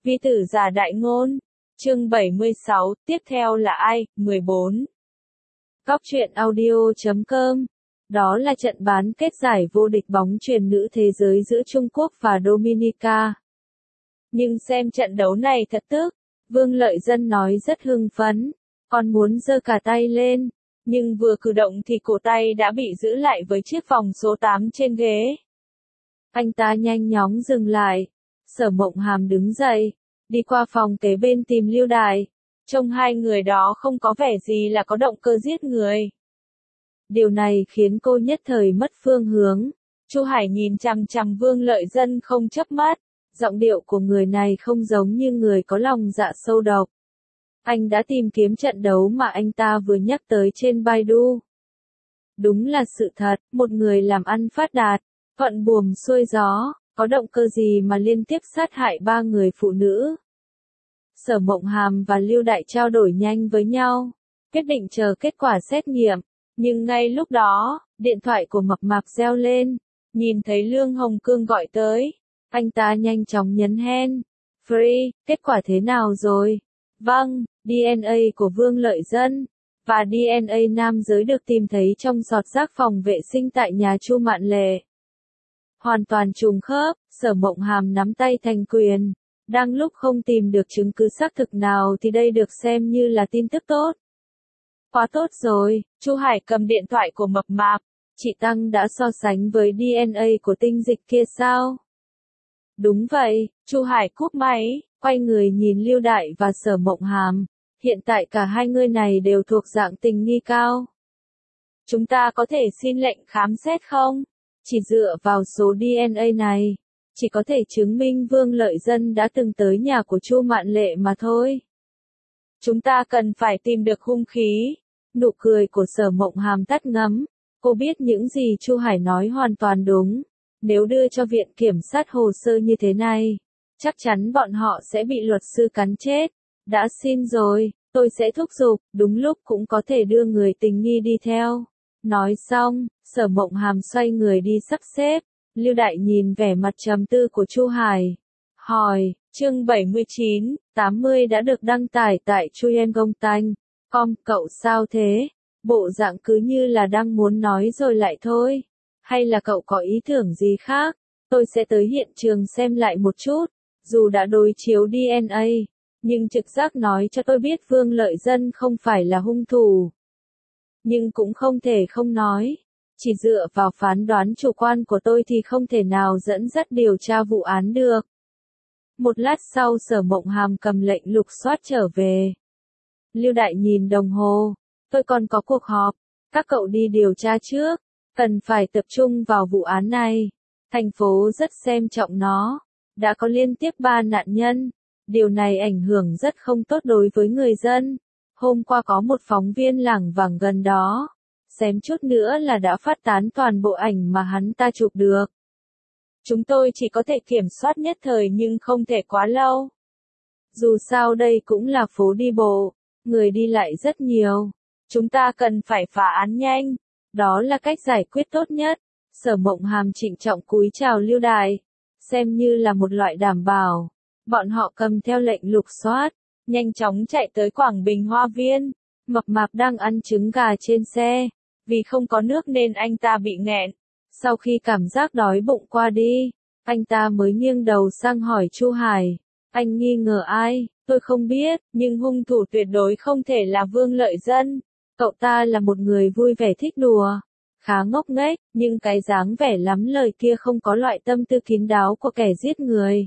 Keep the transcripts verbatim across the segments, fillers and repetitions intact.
Vi tử giả đại ngôn. Chương bảy mươi sáu, tiếp theo là ai? mười bốn. Góc truyện audio chấm com. Đó là trận bán kết giải vô địch bóng chuyền nữ thế giới giữa Trung Quốc và Dominica. Nhưng xem trận đấu này thật tức, Vương Lợi Dân nói rất hưng phấn, còn muốn giơ cả tay lên, nhưng vừa cử động thì cổ tay đã bị giữ lại với chiếc vòng số tám trên ghế. Anh ta nhanh chóng dừng lại, Sở Mộng Hàm đứng dậy, đi qua phòng kế bên tìm Lưu Đại, trông hai người đó không có vẻ gì là có động cơ giết người. Điều này khiến cô nhất thời mất phương hướng. Chu Hải nhìn chằm chằm Vương Lợi Dân không chớp mắt, giọng điệu của người này không giống như người có lòng dạ sâu độc. Anh đã tìm kiếm trận đấu mà anh ta vừa nhắc tới trên Baidu. Đúng là sự thật, một người làm ăn phát đạt, thuận buồm xuôi gió, có động cơ gì mà liên tiếp sát hại ba người phụ nữ. Sở Mộng Hàm và Lưu Đại trao đổi nhanh với nhau, quyết định chờ kết quả xét nghiệm, nhưng ngay lúc đó, điện thoại của Mập Mạp reo lên, nhìn thấy Lương Hồng Cương gọi tới, anh ta nhanh chóng nhấn hen. Free, kết quả thế nào rồi? Vâng, đê en a của Vương Lợi Dân và đê en a nam giới được tìm thấy trong giọt rác phòng vệ sinh tại nhà Chu Mạn Lệ. Hoàn toàn trùng khớp, Sở Mộng Hàm nắm tay thành quyền. Đang lúc không tìm được chứng cứ xác thực nào thì đây được xem như là tin tức tốt. Quá tốt rồi, Chu Hải cầm điện thoại của Mập Mạp. Chị Tăng đã so sánh với đê en a của tinh dịch kia sao? Đúng vậy, Chu Hải cúp máy, quay người nhìn Lưu Đại và Sở Mộng Hàm. Hiện tại cả hai người này đều thuộc dạng tình nghi cao. Chúng ta có thể xin lệnh khám xét không? Chỉ dựa vào số đê en a này, chỉ có thể chứng minh Vương Lợi Dân đã từng tới nhà của Chu Mạn Lệ mà thôi. Chúng ta cần phải tìm được hung khí. Nụ cười của Sở Mộng Hàm tắt ngấm. Cô biết những gì Chu Hải nói hoàn toàn đúng. Nếu đưa cho viện kiểm sát hồ sơ như thế này, chắc chắn bọn họ sẽ bị luật sư cắn chết. Đã xin rồi, tôi sẽ thúc giục, đúng lúc cũng có thể đưa người tình nghi đi theo. Nói xong, Sở Mộng Hàm xoay người đi sắp xếp. Lưu Đại nhìn vẻ mặt trầm tư của Chu Hải, hỏi, chương bảy mươi chín, tám mươi đã được đăng tải tại Chuyên.com, com, cậu sao thế? Bộ dạng cứ như là đang muốn nói rồi lại thôi. Hay là cậu có ý tưởng gì khác? Tôi sẽ tới hiện trường xem lại một chút. Dù đã đối chiếu đê en a, nhưng trực giác nói cho tôi biết Vương Lợi Dân không phải là hung thủ. Nhưng cũng không thể không nói. Chỉ dựa vào phán đoán chủ quan của tôi thì không thể nào dẫn dắt điều tra vụ án được. Một lát sau Sở Mộng Hàm cầm lệnh lục soát trở về. Lưu Đại nhìn đồng hồ. Tôi còn có cuộc họp. Các cậu đi điều tra trước. Cần phải tập trung vào vụ án này. Thành phố rất xem trọng nó. Đã có liên tiếp ba nạn nhân. Điều này ảnh hưởng rất không tốt đối với người dân. Hôm qua có một phóng viên lảng vảng gần đó. Xém chút nữa là đã phát tán toàn bộ ảnh mà hắn ta chụp được. Chúng tôi chỉ có thể kiểm soát nhất thời nhưng không thể quá lâu. Dù sao đây cũng là phố đi bộ, người đi lại rất nhiều. Chúng ta cần phải phá án nhanh. Đó là cách giải quyết tốt nhất. Sở Mộng Hàm trịnh trọng cúi chào Lưu Đại. Xem như là một loại đảm bảo. Bọn họ cầm theo lệnh lục soát, nhanh chóng chạy tới Quảng Bình Hoa Viên. Mập Mạp đang ăn trứng gà trên xe. Vì không có nước nên anh ta bị nghẹn. Sau khi cảm giác đói bụng qua đi, anh ta mới nghiêng đầu sang hỏi Chu Hải. Anh nghi ngờ ai? Tôi không biết, nhưng hung thủ tuyệt đối không thể là Vương Lợi Dân. Cậu ta là một người vui vẻ thích đùa, khá ngốc nghếch, nhưng cái dáng vẻ lắm lời kia không có loại tâm tư kín đáo của kẻ giết người.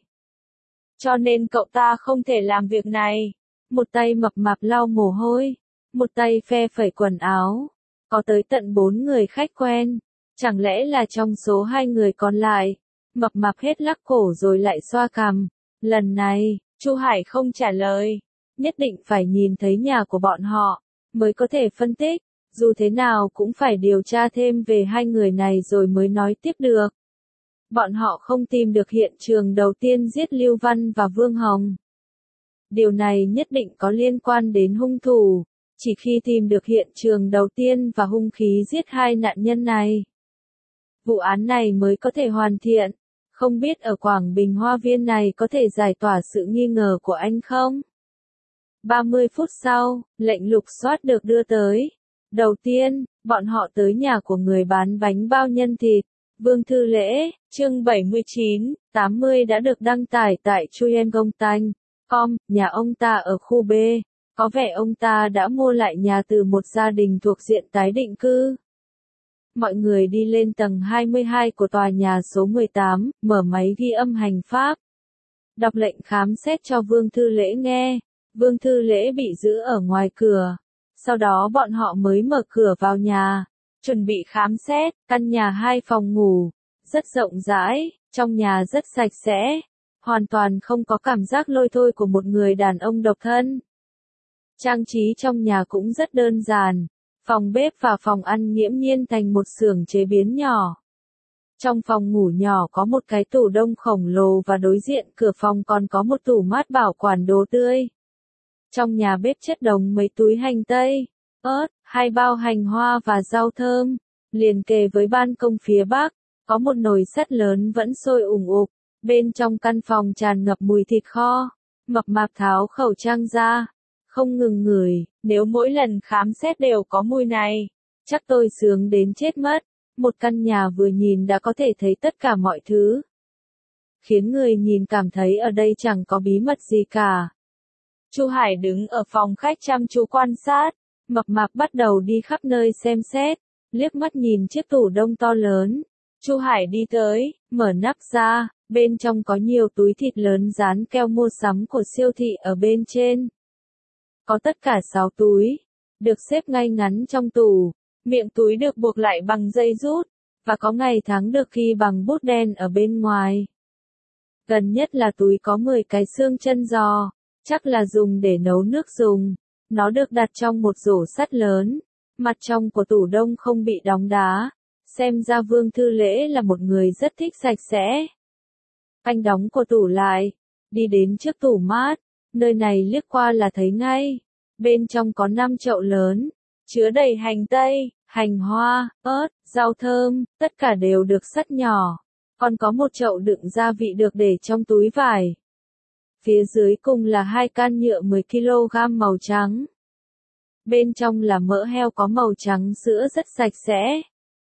Cho nên cậu ta không thể làm việc này. Một tay Mập Mạp lau mồ hôi, một tay phe phẩy quần áo. Có tới tận bốn người khách quen. Chẳng lẽ là trong số hai người còn lại? Mập Mạp hết lắc cổ rồi lại xoa cằm. Lần này, Chu Hải không trả lời. Nhất định phải nhìn thấy nhà của bọn họ, mới có thể phân tích. Dù thế nào cũng phải điều tra thêm về hai người này rồi mới nói tiếp được. Bọn họ không tìm được hiện trường đầu tiên giết Lưu Văn và Vương Hồng. Điều này nhất định có liên quan đến hung thủ. Chỉ khi tìm được hiện trường đầu tiên và hung khí giết hai nạn nhân này, vụ án này mới có thể hoàn thiện. Không biết ở Quảng Bình Hoa Viên này có thể giải tỏa sự nghi ngờ của anh không? ba mươi phút sau, lệnh lục soát được đưa tới. Đầu tiên, bọn họ tới nhà của người bán bánh bao nhân thịt. Vương Thư Lễ, chương bảy mươi chín, tám mươi đã được đăng tải tại chuyên.com. Com, nhà ông ta ở khu B. Có vẻ ông ta đã mua lại nhà từ một gia đình thuộc diện tái định cư. Mọi người đi lên tầng hai mươi hai của tòa nhà số mười tám, mở máy ghi âm hành pháp. Đọc lệnh khám xét cho Vương Thư Lễ nghe. Vương Thư Lễ bị giữ ở ngoài cửa. Sau đó bọn họ mới mở cửa vào nhà. Chuẩn bị khám xét, căn nhà hai phòng ngủ. Rất rộng rãi, trong nhà rất sạch sẽ. Hoàn toàn không có cảm giác lôi thôi của một người đàn ông độc thân. Trang trí trong nhà cũng rất đơn giản. Phòng bếp và phòng ăn nghiễm nhiên thành một xưởng chế biến nhỏ. Trong phòng ngủ nhỏ có một cái tủ đông khổng lồ và đối diện cửa phòng còn có một tủ mát bảo quản đồ tươi. Trong nhà bếp chất đống mấy túi hành tây, ớt, hai bao hành hoa và rau thơm. Liền kề với ban công phía bắc, có một nồi sắt lớn vẫn sôi ủng ục. Bên trong căn phòng tràn ngập mùi thịt kho. Mập mạp tháo khẩu trang ra. Không ngừng ngửi, nếu mỗi lần khám xét đều có mùi này, chắc tôi sướng đến chết mất. Một căn nhà vừa nhìn đã có thể thấy tất cả mọi thứ. Khiến người nhìn cảm thấy ở đây chẳng có bí mật gì cả. Chu Hải đứng ở phòng khách chăm chú quan sát. Mập mạp bắt đầu đi khắp nơi xem xét, liếc mắt nhìn chiếc tủ đông to lớn. Chu Hải đi tới, mở nắp ra, bên trong có nhiều túi thịt lớn dán keo mua sắm của siêu thị ở bên trên. Có tất cả sáu túi, được xếp ngay ngắn trong tủ, miệng túi được buộc lại bằng dây rút, và có ngày tháng được ghi bằng bút đen ở bên ngoài. Gần nhất là túi có mười cái xương chân giò, chắc là dùng để nấu nước dùng. Nó được đặt trong một rổ sắt lớn, mặt trong của tủ đông không bị đóng đá. Xem ra Vương Thư Lễ là một người rất thích sạch sẽ. Anh đóng của tủ lại, đi đến trước tủ mát, nơi này liếc qua là thấy ngay. Bên trong có năm chậu lớn, chứa đầy hành tây, hành hoa, ớt, rau thơm, tất cả đều được xắt nhỏ. Còn có một chậu đựng gia vị được để trong túi vải. Phía dưới cùng là hai can nhựa mười ki lô gam màu trắng. Bên trong là mỡ heo có màu trắng sữa rất sạch sẽ.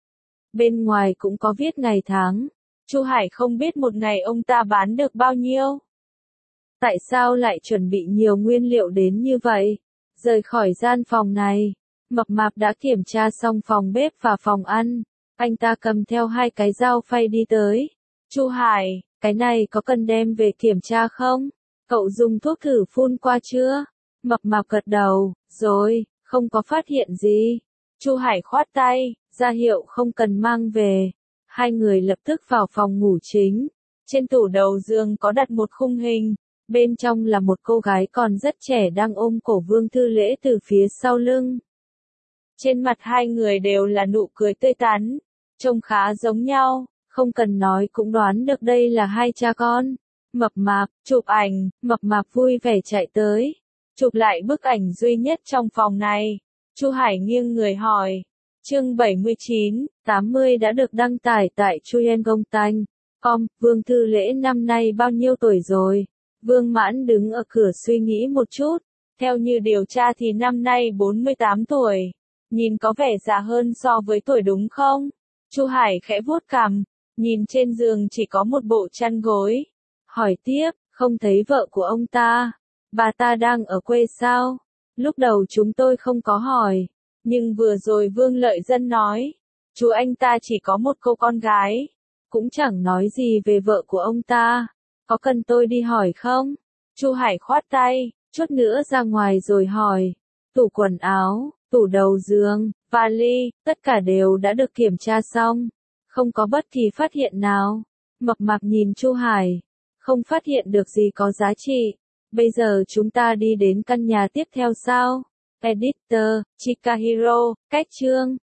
Bên ngoài cũng có viết ngày tháng. Chu Hải không biết một ngày ông ta bán được bao nhiêu. Tại sao lại chuẩn bị nhiều nguyên liệu đến như vậy? Rời khỏi gian phòng này, mập mạp đã kiểm tra xong phòng bếp và phòng ăn. Anh ta cầm theo hai cái dao phay đi tới. Chu Hải, cái này có cần đem về kiểm tra không? Cậu dùng thuốc thử phun qua chưa? Mập mạp gật đầu, rồi, không có phát hiện gì. Chu Hải khoát tay, ra hiệu không cần mang về. Hai người lập tức vào phòng ngủ chính. Trên tủ đầu giường có đặt một khung hình. Bên trong là một cô gái còn rất trẻ đang ôm cổ Vương Thư Lễ từ phía sau lưng. Trên mặt hai người đều là nụ cười tươi tắn. Trông khá giống nhau, không cần nói cũng đoán được đây là hai cha con. Mập mạp, chụp ảnh, mập mạp vui vẻ chạy tới. Chụp lại bức ảnh duy nhất trong phòng này. Chu Hải nghiêng người hỏi. Chương bảy mươi chín, tám mươi đã được đăng tải tại chuyên.com. Com, Vương Thư Lễ năm nay bao nhiêu tuổi rồi? Vương Mãn đứng ở cửa suy nghĩ một chút. Theo như điều tra thì năm nay bốn mươi tám tuổi. Nhìn có vẻ già hơn so với tuổi đúng không? Chu Hải khẽ vuốt cằm. Nhìn trên giường chỉ có một bộ chăn gối. Hỏi tiếp, không thấy vợ của ông ta. Bà ta đang ở quê sao? Lúc đầu chúng tôi không có hỏi. Nhưng vừa rồi Vương Lợi Dân nói. Chú anh ta chỉ có một cô con gái. Cũng chẳng nói gì về vợ của ông ta. Có cần tôi đi hỏi không? Chu Hải khoát tay, chút nữa ra ngoài rồi hỏi. Tủ quần áo, tủ đầu giường, vali, tất cả đều đã được kiểm tra xong. Không có bất kỳ phát hiện nào. Mập mạp nhìn Chu Hải. Không phát hiện được gì có giá trị. Bây giờ chúng ta đi đến căn nhà tiếp theo sao? Editor, Chikahiro, cách chương.